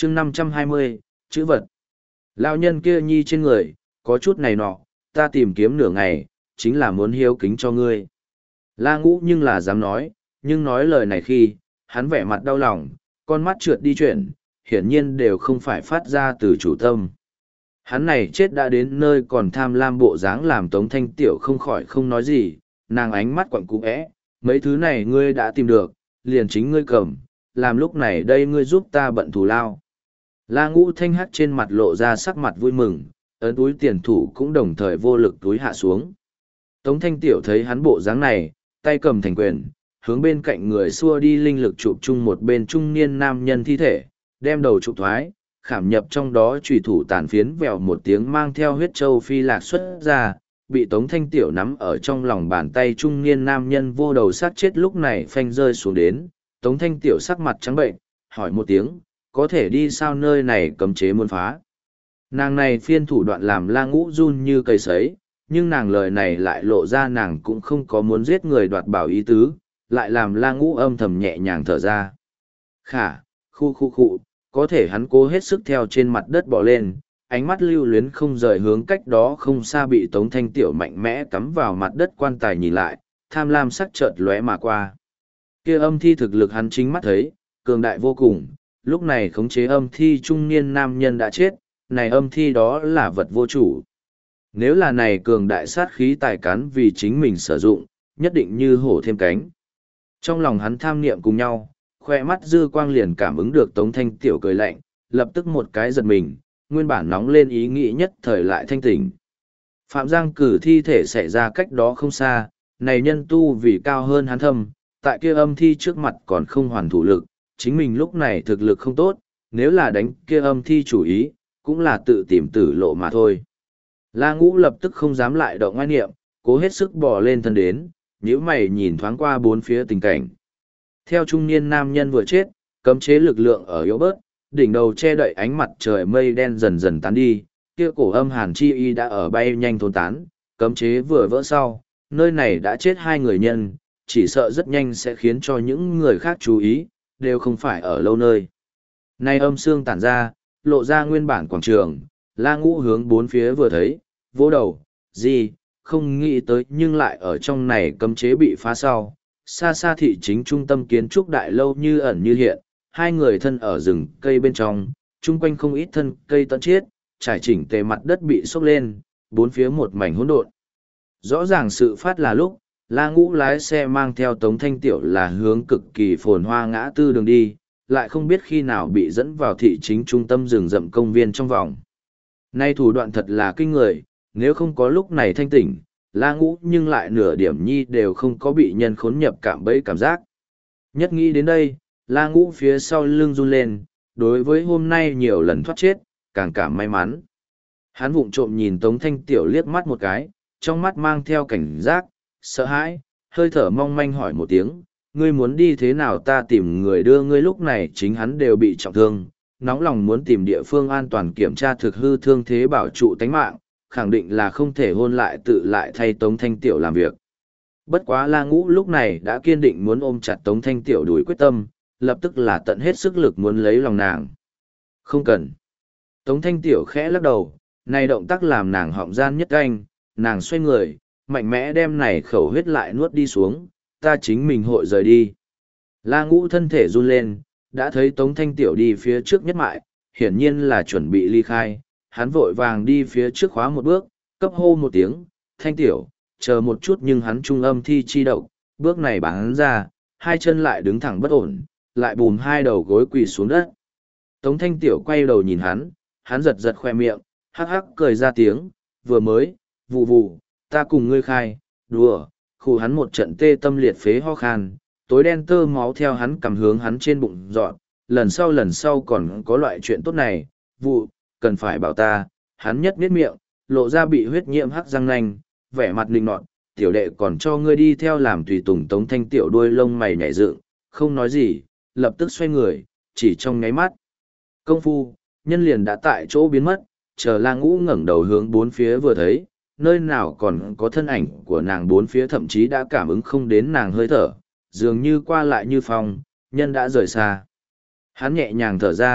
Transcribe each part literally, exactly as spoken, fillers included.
chương năm trăm hai mươi, chữ vật. Lão nhân kia nhi trên người, có chút này nọ, ta tìm kiếm nửa ngày, chính là muốn hiếu kính cho ngươi. La Ngũ nhưng là dám nói, nhưng nói lời này khi, hắn vẻ mặt đau lòng, con mắt trượt đi chuyển, hiển nhiên đều không phải phát ra từ chủ tâm. Hắn này chết đã đến nơi còn tham lam bộ dáng làm Tống Thanh Tiểu không khỏi không nói gì, nàng ánh mắt quặn cú ẽ, mấy thứ này ngươi đã tìm được, liền chính ngươi cầm, làm lúc này đây ngươi giúp ta bận thù lao. La Ngũ Thanh hắc trên mặt lộ ra sắc mặt vui mừng, ấn túi tiền thủ cũng đồng thời vô lực túi hạ xuống. Tống Thanh Tiểu thấy hắn bộ dáng này, tay cầm thành quyền, hướng bên cạnh người xua đi linh lực chụp chung một bên trung niên nam nhân thi thể, đem đầu chụp thoái, khảm nhập trong đó trùy thủ tàn phiến vèo một tiếng mang theo huyết châu phi lạc xuất ra, bị Tống Thanh Tiểu nắm ở trong lòng bàn tay trung niên nam nhân vô đầu sát chết lúc này phanh rơi xuống đến, Tống Thanh Tiểu sắc mặt trắng bệnh, hỏi một tiếng, có thể đi sao nơi này cấm chế muốn phá. Nàng này phiên thủ đoạn làm La Ngũ run như cây sấy, nhưng nàng lời này lại lộ ra nàng cũng không có muốn giết người đoạt bảo ý tứ, lại làm La Ngũ âm thầm nhẹ nhàng thở ra. Khả, khu khu khu, có thể hắn cố hết sức theo trên mặt đất bỏ lên, ánh mắt lưu luyến không rời hướng cách đó không xa bị Tống Thanh Tiểu mạnh mẽ cắm vào mặt đất quan tài nhìn lại, tham lam sắc chợt lóe mà qua. Kia âm thi thực lực hắn chính mắt thấy, cường đại vô cùng, lúc này khống chế âm thi trung niên nam nhân đã chết, này âm thi đó là vật vô chủ. Nếu là này cường đại sát khí tài cán vì chính mình sử dụng, nhất định như hổ thêm cánh. Trong lòng hắn tham niệm cùng nhau, khoe mắt dư quang liền cảm ứng được Tống Thanh Tiểu cười lạnh, lập tức một cái giật mình, nguyên bản nóng lên ý nghĩ nhất thời lại thanh tỉnh. Phạm Giang cử thi thể xảy ra cách đó không xa, này nhân tu vì cao hơn hắn thâm, tại kia âm thi trước mặt còn không hoàn thủ lực, chính mình lúc này thực lực không tốt, nếu là đánh kia âm thi chủ ý, cũng là tự tìm tử lộ mà thôi. La Ngũ lập tức không dám lại động ngoại niệm, cố hết sức bò lên thân đến, nhíu mày nhìn thoáng qua bốn phía tình cảnh. Theo trung niên nam nhân vừa chết, cấm chế lực lượng ở yếu bớt, đỉnh đầu che đậy ánh mặt trời mây đen dần dần tán đi, kia cổ âm hàn chi y đã ở bay nhanh thôn tán, cấm chế vừa vỡ sau, nơi này đã chết hai người nhân, chỉ sợ rất nhanh sẽ khiến cho những người khác chú ý, đều không phải ở lâu nơi. Nay âm xương tản ra, lộ ra nguyên bản quảng trường, La Ngũ hướng bốn phía vừa thấy, vỗ đầu, gì, không nghĩ tới nhưng lại ở trong này cấm chế bị phá sau. Xa xa thị chính trung tâm kiến trúc đại lâu như ẩn như hiện, hai người thân ở rừng cây bên trong, chung quanh không ít thân cây tận chiết, trải chỉnh tề mặt đất bị sốc lên, bốn phía một mảnh hỗn độn. Rõ ràng sự phát là lúc, La Ngũ lái xe mang theo Tống Thanh Tiểu là hướng cực kỳ phồn hoa ngã tư đường đi, lại không biết khi nào bị dẫn vào thị chính trung tâm rừng rậm công viên trong vòng. Nay thủ đoạn thật là kinh người, nếu không có lúc này thanh tỉnh, La Ngũ nhưng lại nửa điểm nhi đều không có bị nhân khốn nhập cảm bẫy cảm giác. Nhất nghĩ đến đây, La Ngũ phía sau lưng run lên, đối với hôm nay nhiều lần thoát chết, càng cảm may mắn. Hắn vụng trộm nhìn Tống Thanh Tiểu liếc mắt một cái, trong mắt mang theo cảnh giác, sợ hãi, hơi thở mong manh hỏi một tiếng, ngươi muốn đi thế nào ta tìm người đưa ngươi lúc này chính hắn đều bị trọng thương, nóng lòng muốn tìm địa phương an toàn kiểm tra thực hư thương thế bảo trụ tánh mạng, khẳng định là không thể hôn lại tự lại thay Tống Thanh Tiểu làm việc. Bất quá La Ngũ lúc này đã kiên định muốn ôm chặt Tống Thanh Tiểu đuổi quyết tâm, lập tức là tận hết sức lực muốn lấy lòng nàng. Không cần. Tống Thanh Tiểu khẽ lắc đầu, này động tác làm nàng họng gian nhất anh, nàng xoay người, mạnh mẽ đem này khẩu huyết lại nuốt đi xuống, ta chính mình hội rời đi. La Ngũ thân thể run lên, đã thấy Tống Thanh Tiểu đi phía trước nhất mại, hiển nhiên là chuẩn bị ly khai, hắn vội vàng đi phía trước khóa một bước, cấp hô một tiếng, Thanh Tiểu, chờ một chút nhưng hắn trung âm thi chi độc, bước này bắn ra, hai chân lại đứng thẳng bất ổn, lại bùm hai đầu gối quỳ xuống đất. Tống Thanh Tiểu quay đầu nhìn hắn, hắn giật giật khoe miệng, hắc hắc cười ra tiếng, vừa mới, vù vù, ta cùng ngươi khai, đùa, khủ hắn một trận tê tâm liệt phế ho khan, tối đen tơ máu theo hắn cầm hướng hắn trên bụng dọn, lần sau lần sau còn có loại chuyện tốt này, vụ, cần phải bảo ta, hắn nhất biết miệng, lộ ra bị huyết nhiễm hắc răng nanh, vẻ mặt linh nọt, tiểu đệ còn cho ngươi đi theo làm tùy tùng. Tống Thanh Tiểu đuôi lông mày nhảy dựng, không nói gì, lập tức xoay người, chỉ trong nháy mắt. Công phu, nhân liền đã tại chỗ biến mất, chờ La Ngũ ngẩng đầu hướng bốn phía vừa thấy, nơi nào còn có thân ảnh của nàng, bốn phía thậm chí đã cảm ứng không đến nàng hơi thở, dường như qua lại như phong, nhân đã rời xa. Hắn nhẹ nhàng thở ra,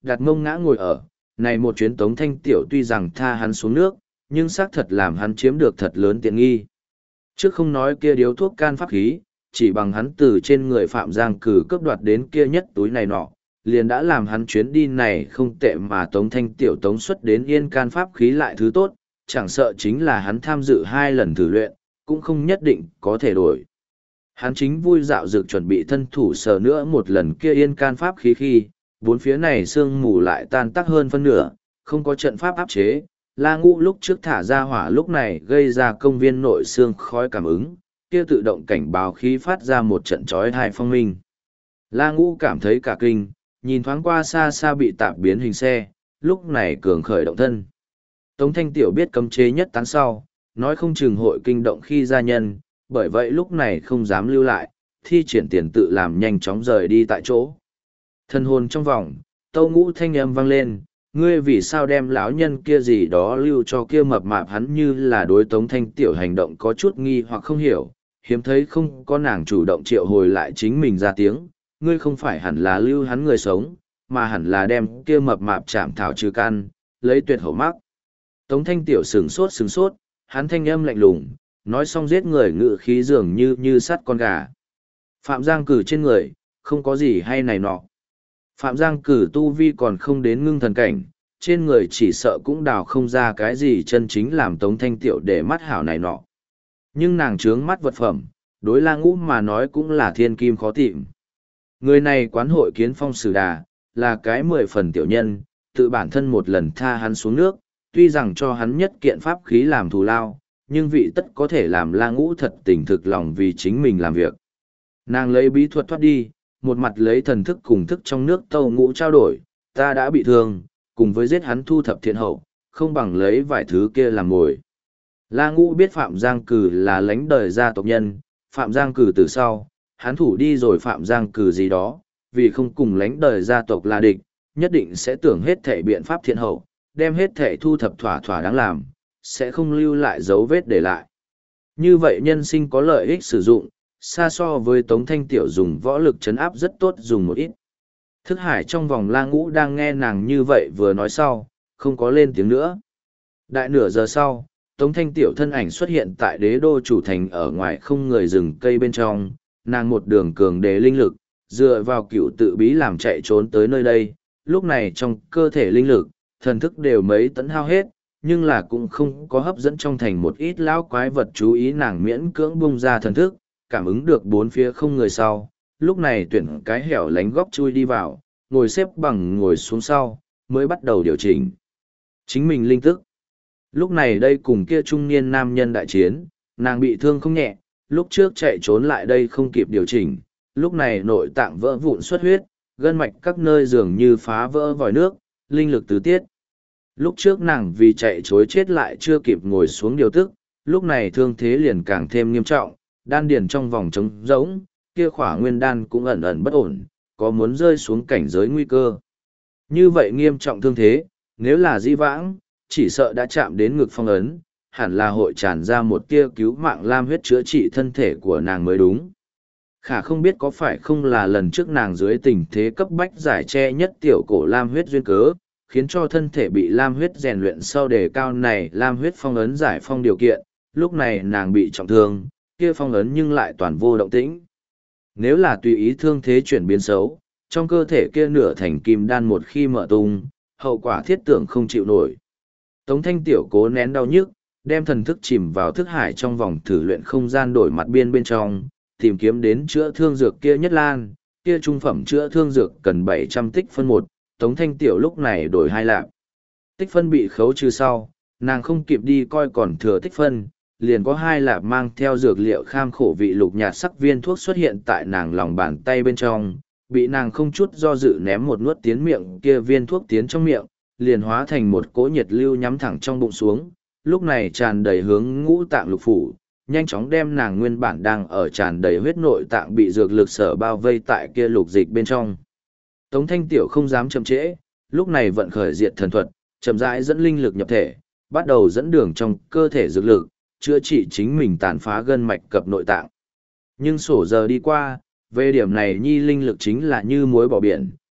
đặt mông ngã ngồi ở, này một chuyến Tống Thanh Tiểu tuy rằng tha hắn xuống nước, nhưng xác thật làm hắn chiếm được thật lớn tiện nghi. Trước không nói kia điếu thuốc can pháp khí, chỉ bằng hắn từ trên người Phạm Giang Cử cướp đoạt đến kia nhất túi này nọ, liền đã làm hắn chuyến đi này không tệ mà Tống Thanh Tiểu tống xuất đến yên can pháp khí lại thứ tốt, chẳng sợ chính là hắn tham dự hai lần thử luyện, cũng không nhất định có thể đổi. Hắn chính vui dạo dược chuẩn bị thân thủ sờ nữa một lần kia yên can pháp khí khi, bốn phía này sương mù lại tan tác hơn phân nửa, không có trận pháp áp chế. La Ngũ lúc trước thả ra hỏa lúc này gây ra công viên nội xương khói cảm ứng, kia tự động cảnh báo khí phát ra một trận chói tai phong minh. La Ngũ cảm thấy cả kinh, nhìn thoáng qua xa xa bị tạm biến hình xe, lúc này cường khởi động thân. Tống Thanh Tiểu biết cấm chế nhất tán sau, nói không chừng hội kinh động khi gia nhân, bởi vậy lúc này không dám lưu lại, thi triển tiền tự làm nhanh chóng rời đi tại chỗ. Thân hồn trong vòng, Tâu Ngũ thanh âm vang lên, ngươi vì sao đem lão nhân kia gì đó lưu cho kia mập mạp, hắn như là đối Tống Thanh Tiểu hành động có chút nghi hoặc không hiểu, hiếm thấy không có nàng chủ động triệu hồi lại chính mình ra tiếng, ngươi không phải hẳn là lưu hắn người sống, mà hẳn là đem kia mập mạp chạm thảo trừ căn, lấy tuyệt hậu mắc. Tống Thanh Tiểu sừng sốt sừng sốt, hắn thanh âm lạnh lùng, nói xong giết người ngự khí dường như như sắt con gà. Phạm Giang Cử trên người, không có gì hay này nọ. Phạm Giang Cử tu vi còn không đến ngưng thần cảnh, trên người chỉ sợ cũng đào không ra cái gì chân chính làm Tống Thanh Tiểu để mắt hảo này nọ. Nhưng nàng trướng mắt vật phẩm, đối La Ngũ mà nói cũng là thiên kim khó tìm. Người này quán hội kiến phong sử đà, là cái mười phần tiểu nhân, tự bản thân một lần tha hắn xuống nước, tuy rằng cho hắn nhất kiện pháp khí làm thù lao, nhưng vị tất có thể làm La Ngũ thật tình thực lòng vì chính mình làm việc. Nàng lấy bí thuật thoát đi, một mặt lấy thần thức cùng thức trong nước Tâu Ngũ trao đổi, ta đã bị thương, cùng với giết hắn thu thập thiện hậu, không bằng lấy vài thứ kia làm mồi. La Ngũ biết Phạm Giang Cử là lãnh đời gia tộc nhân, Phạm Giang Cử từ sau, hắn thủ đi rồi Phạm Giang Cử gì đó, vì không cùng lãnh đời gia tộc là địch, nhất định sẽ tưởng hết thể biện pháp thiện hậu, đem hết thể thu thập thỏa thỏa đáng làm, sẽ không lưu lại dấu vết để lại. Như vậy nhân sinh có lợi ích sử dụng, xa so với Tống Thanh Tiểu dùng võ lực trấn áp rất tốt dùng một ít. Thức hải trong vòng La Ngũ đang nghe nàng như vậy vừa nói sau, không có lên tiếng nữa. Đại nửa giờ sau, Tống Thanh Tiểu thân ảnh xuất hiện tại đế đô chủ thành ở ngoài không người rừng cây bên trong, nàng một đường cường đế linh lực, dựa vào cựu tự bí làm chạy trốn tới nơi đây, lúc này trong cơ thể linh lực, thần thức đều mấy tấn hao hết, nhưng là cũng không có hấp dẫn trong thành một ít lão quái vật chú ý, nàng miễn cưỡng bung ra thần thức, cảm ứng được bốn phía không người sau, lúc này tuyển cái hẻo lánh góc chui đi vào, ngồi xếp bằng ngồi xuống sau, mới bắt đầu điều chỉnh chính mình linh tức. Lúc này đây cùng kia trung niên nam nhân đại chiến, nàng bị thương không nhẹ, lúc trước chạy trốn lại đây không kịp điều chỉnh, lúc này nội tạng vỡ vụn xuất huyết, gân mạch các nơi dường như phá vỡ vòi nước, linh lực tứ tiết. Lúc trước nàng vì chạy chối chết lại chưa kịp ngồi xuống điều tức, lúc này thương thế liền càng thêm nghiêm trọng, đan điền trong vòng trống rỗng, kia khỏa nguyên đan cũng ẩn ẩn bất ổn, có muốn rơi xuống cảnh giới nguy cơ. Như vậy nghiêm trọng thương thế, nếu là di vãng, chỉ sợ đã chạm đến ngực phong ấn, hẳn là hội tràn ra một tia cứu mạng lam huyết chữa trị thân thể của nàng mới đúng. Khả không biết có phải không là lần trước nàng dưới tình thế cấp bách giải che nhất tiểu cổ lam huyết duyên cớ, khiến cho thân thể bị lam huyết rèn luyện sau đề cao này lam huyết phong ấn giải phong điều kiện, lúc này nàng bị trọng thương, kia phong ấn nhưng lại toàn vô động tĩnh. Nếu là tùy ý thương thế chuyển biến xấu, trong cơ thể kia nửa thành kim đan một khi mở tung, hậu quả thiết tưởng không chịu nổi. Tống Thanh Tiểu cố nén đau nhức, đem thần thức chìm vào thức hải trong vòng thử luyện không gian đổi mặt biên bên trong, tìm kiếm đến chữa thương dược kia nhất lan, kia trung phẩm chữa thương dược cần bảy trăm tích phân một, Tống Thanh Tiểu lúc này đổi hai lạp. Tích phân bị khấu trừ sau, nàng không kịp đi coi còn thừa tích phân, liền có hai lạp mang theo dược liệu kham khổ vị lục nhạt sắc viên thuốc xuất hiện tại nàng lòng bàn tay bên trong, bị nàng không chút do dự ném một nuốt tiến miệng, kia viên thuốc tiến trong miệng, liền hóa thành một cỗ nhiệt lưu nhắm thẳng trong bụng xuống, lúc này tràn đầy hướng ngũ tạng lục phủ, nhanh chóng đem nàng nguyên bản đang ở tràn đầy huyết nội tạng bị dược lực sở bao vây tại kia lục dịch bên trong. Tống Thanh Tiểu không dám chậm trễ, lúc này vận khởi diệt thần thuật, chậm rãi dẫn linh lực nhập thể, bắt đầu dẫn đường trong cơ thể dược lực, chữa trị chính mình tàn phá gân mạch cập nội tạng. Nhưng sổ giờ đi qua, về điểm này nhi linh lực chính là như muối bỏ biển,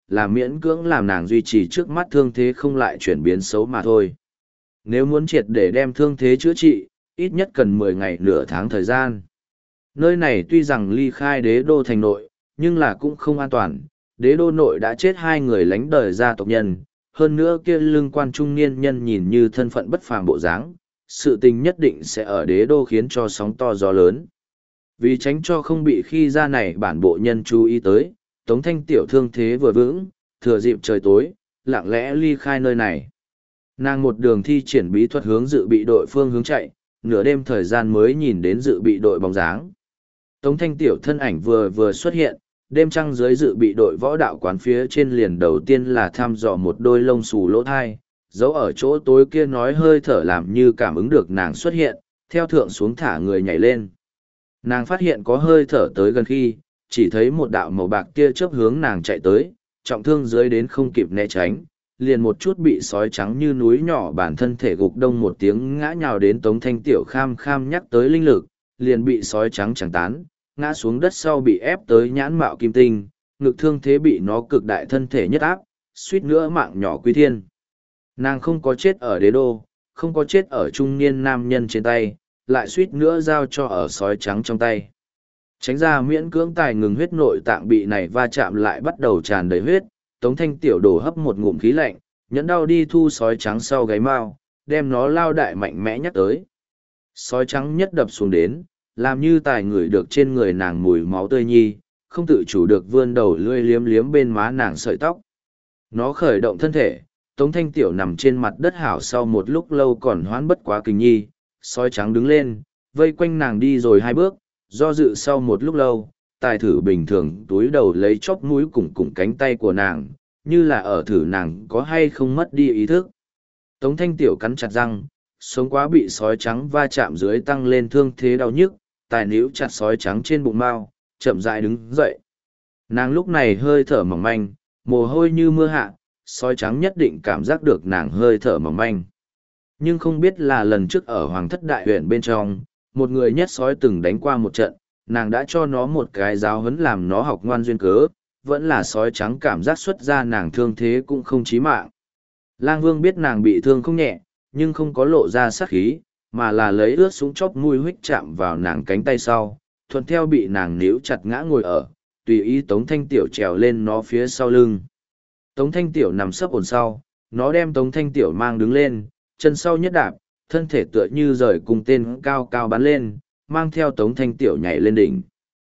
là miễn cưỡng làm nàng duy trì trước mắt thương thế không lại chuyển biến xấu mà thôi. Nếu muốn triệt để đem thương thế chữa trị, ít nhất cần mười ngày nửa tháng thời gian. Nơi này tuy rằng ly khai đế đô thành nội, nhưng là cũng không an toàn. Đế đô nội đã chết hai người lánh đời gia tộc nhân, hơn nữa kia lương quan trung niên nhân nhìn như thân phận bất phàm bộ dáng, sự tình nhất định sẽ ở đế đô khiến cho sóng to gió lớn. Vì tránh cho không bị khi ra này bản bộ nhân chú ý tới, Tống Thanh tiểu thương thế vừa vững, thừa dịp trời tối, lặng lẽ ly khai nơi này. Nàng một đường thi triển bí thuật hướng dự bị đội phương hướng chạy, nửa đêm thời gian mới nhìn đến dự bị đội bóng dáng. Tống Thanh tiểu thân ảnh vừa vừa xuất hiện, đêm trăng dưới dự bị đội võ đạo quán phía trên liền đầu tiên là thăm dò một đôi lông xù lỗ thai, giấu ở chỗ tối kia nói hơi thở làm như cảm ứng được nàng xuất hiện, theo thượng xuống thả người nhảy lên. Nàng phát hiện có hơi thở tới gần khi, chỉ thấy một đạo màu bạc tia chớp hướng nàng chạy tới, trọng thương dưới đến không kịp né tránh, liền một chút bị sói trắng như núi nhỏ bản thân thể gục đông một tiếng ngã nhào đến Tống Thanh tiểu kham kham nhắc tới linh lực, liền bị sói trắng chẳng tán, ngã xuống đất sau bị ép tới nhãn mạo kim tinh, ngực thương thế bị nó cực đại thân thể nhất áp, suýt nữa mạng nhỏ quy thiên. Nàng không có chết ở đế đô, không có chết ở trung niên nam nhân trên tay, lại suýt nữa giao cho ở sói trắng trong tay. Tránh ra miễn cưỡng tài ngừng huyết nội tạng bị này va chạm lại bắt đầu tràn đầy huyết, Tống Thanh tiểu đổ hấp một ngụm khí lạnh, nhẫn đau đi thu sói trắng sau gáy mao, đem nó lao đại mạnh mẽ nhắc tới. Sói trắng nhất đập xuống đến, làm như tài ngửi được trên người nàng mùi máu tươi nhi, không tự chủ được vươn đầu lươi liếm liếm bên má nàng sợi tóc. Nó khởi động thân thể, Tống Thanh tiểu nằm trên mặt đất hảo sau một lúc lâu còn hoán bất quá kinh nhi, sói trắng đứng lên, vây quanh nàng đi rồi hai bước, do dự sau một lúc lâu, tài thử bình thường túi đầu lấy chóp mũi cùng cùng cánh tay của nàng, như là ở thử nàng có hay không mất đi ý thức. Tống Thanh tiểu cắn chặt răng, sống quá bị sói trắng va chạm dưới tăng lên thương thế đau nhức, tài níu chặt sói trắng trên bụng mao, chậm rãi đứng dậy. Nàng lúc này hơi thở mỏng manh, mồ hôi như mưa hạ, sói trắng nhất định cảm giác được nàng hơi thở mỏng manh. Nhưng không biết là lần trước ở Hoàng thất đại huyện bên trong, một người nhất sói từng đánh qua một trận, nàng đã cho nó một cái giáo huấn làm nó học ngoan duyên cớ, vẫn là sói trắng cảm giác xuất ra nàng thương thế cũng không chí mạng. Lang Vương biết nàng bị thương không nhẹ, nhưng không có lộ ra sát khí, mà là lấy ướt súng chóp mũi huých chạm vào nàng cánh tay sau, thuận theo bị nàng níu chặt ngã ngồi ở, tùy ý Tống Thanh tiểu trèo lên nó phía sau lưng. Tống Thanh tiểu nằm sấp ổn sau, nó đem Tống Thanh tiểu mang đứng lên, chân sau nhất đạp, thân thể tựa như rời cùng tên cao cao bắn lên, mang theo Tống Thanh tiểu nhảy lên đỉnh.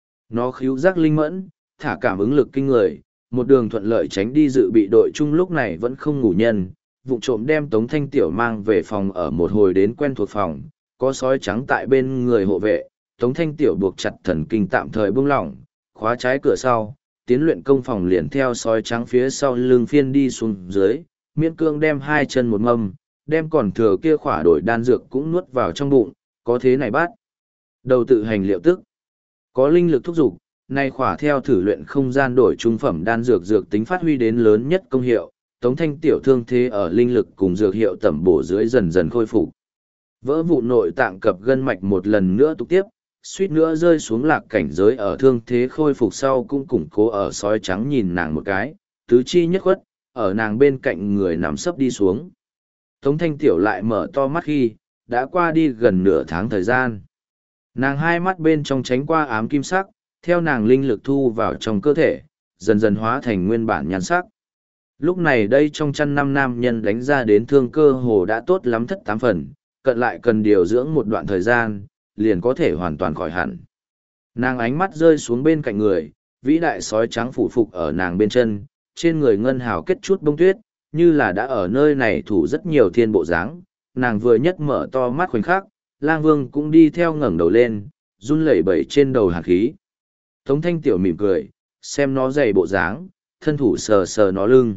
Nó khíu giác linh mẫn, thả cảm ứng lực kinh người, một đường thuận lợi tránh đi dự bị đội chung lúc này vẫn không ngủ nhân, vụng trộm đem Tống Thanh tiểu mang về phòng ở một hồi đến quen thuộc phòng, có sói trắng tại bên người hộ vệ, Tống Thanh tiểu buộc chặt thần kinh tạm thời buông lỏng, khóa trái cửa sau, tiến luyện công phòng liền theo sói trắng phía sau lưng phiên đi xuống dưới, miễn cương đem hai chân một mâm, đem còn thừa kia khỏa đổi đan dược cũng nuốt vào trong bụng, có thế này bắt. Đầu tự hành liệu tức, có linh lực thúc dục, nay khỏa theo thử luyện không gian đổi trung phẩm đan dược dược tính phát huy đến lớn nhất công hiệu, Tống Thanh tiểu thương thế ở linh lực cùng dược hiệu tẩm bổ dưới dần dần khôi phục. Vỡ vụ nội tạng cập gân mạch một lần nữa tục tiếp, suýt nữa rơi xuống lạc cảnh giới ở thương thế khôi phục sau cũng củng cố ở sói trắng nhìn nàng một cái, tứ chi nhất khuất, ở nàng bên cạnh người nằm sấp đi xuống. Tống Thanh tiểu lại mở to mắt khi, đã qua đi gần nửa tháng thời gian. Nàng hai mắt bên trong tránh qua ám kim sắc, theo nàng linh lực thu vào trong cơ thể, dần dần hóa thành nguyên bản nhan sắc. Lúc này đây trong chăn năm nam nhân đánh ra đến thương cơ hồ đã tốt lắm thất tám phần, cận lại cần điều dưỡng một đoạn thời gian, liền có thể hoàn toàn khỏi hẳn. Nàng ánh mắt rơi xuống bên cạnh người, vĩ đại sói trắng phủ phục ở nàng bên chân, trên người ngân hào kết chút bông tuyết, như là đã ở nơi này thủ rất nhiều thiên bộ dáng. Nàng vừa nhất mở to mắt khoảnh khắc, Lang Vương cũng đi theo ngẩng đầu lên, run lẩy bẩy trên đầu hàn khí. Tống Thanh tiểu mỉm cười, xem nó dày bộ dáng, thân thủ sờ sờ nó lưng.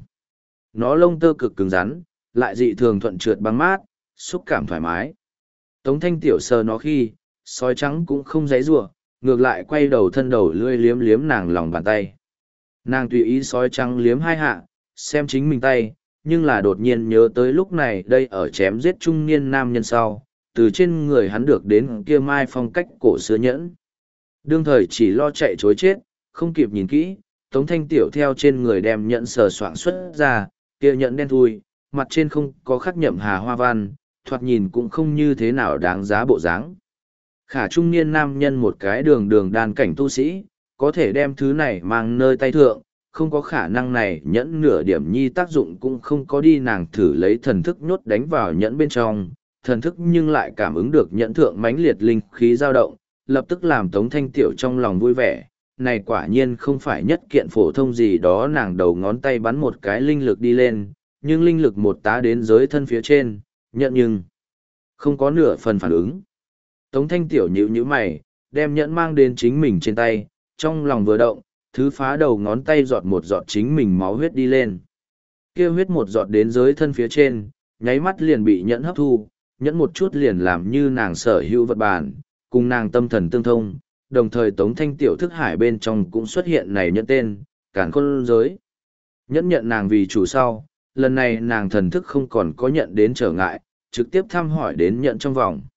Nó lông tơ cực cứng rắn, lại dị thường thuận trượt băng mát, xúc cảm thoải mái. Tống Thanh tiểu sờ nó khi, sói trắng cũng không giãy giụa, ngược lại quay đầu thân đầu lươi liếm liếm nàng lòng bàn tay. Nàng tùy ý sói trắng liếm hai hạ, xem chính mình tay, nhưng là đột nhiên nhớ tới lúc này đây ở chém giết trung niên nam nhân sau, từ trên người hắn được đến kia mai phong cách cổ xưa nhẫn. Đương thời chỉ lo chạy chối chết, không kịp nhìn kỹ, Tống Thanh Tiểu theo trên người đem nhẫn sờ soạng xuất ra, kia nhẫn đen thui, mặt trên không có khắc nhậm hà hoa văn, thoạt nhìn cũng không như thế nào đáng giá bộ dáng. Khả trung niên nam nhân một cái đường đường đàn cảnh tu sĩ, có thể đem thứ này mang nơi tay thượng, không có khả năng này nhẫn nửa điểm nhi tác dụng cũng không có đi, nàng thử lấy thần thức nhốt đánh vào nhẫn bên trong, thần thức nhưng lại cảm ứng được nhẫn thượng mãnh liệt linh khí dao động, lập tức làm Tống Thanh Tiểu trong lòng vui vẻ. Này quả nhiên không phải nhất kiện phổ thông gì đó, nàng đầu ngón tay bắn một cái linh lực đi lên, nhưng linh lực một tá đến giới thân phía trên, nhận nhưng không có nửa phần phản ứng. Tống Thanh Tiểu nhíu nhíu mày, đem nhẫn mang đến chính mình trên tay, trong lòng vừa động, thứ phá đầu ngón tay giọt một giọt chính mình máu huyết đi lên. Kia huyết một giọt đến giới thân phía trên, nháy mắt liền bị nhẫn hấp thu, nhẫn một chút liền làm như nàng sở hữu vật bản, cùng nàng tâm thần tương thông, đồng thời Tống Thanh Tiểu thức hải bên trong cũng xuất hiện này nhẫn tên, Càn Khôn Giới. Nhẫn nhận nàng vì chủ sau, lần này nàng thần thức không còn có nhận đến trở ngại, trực tiếp thăm hỏi đến nhận trong vòng.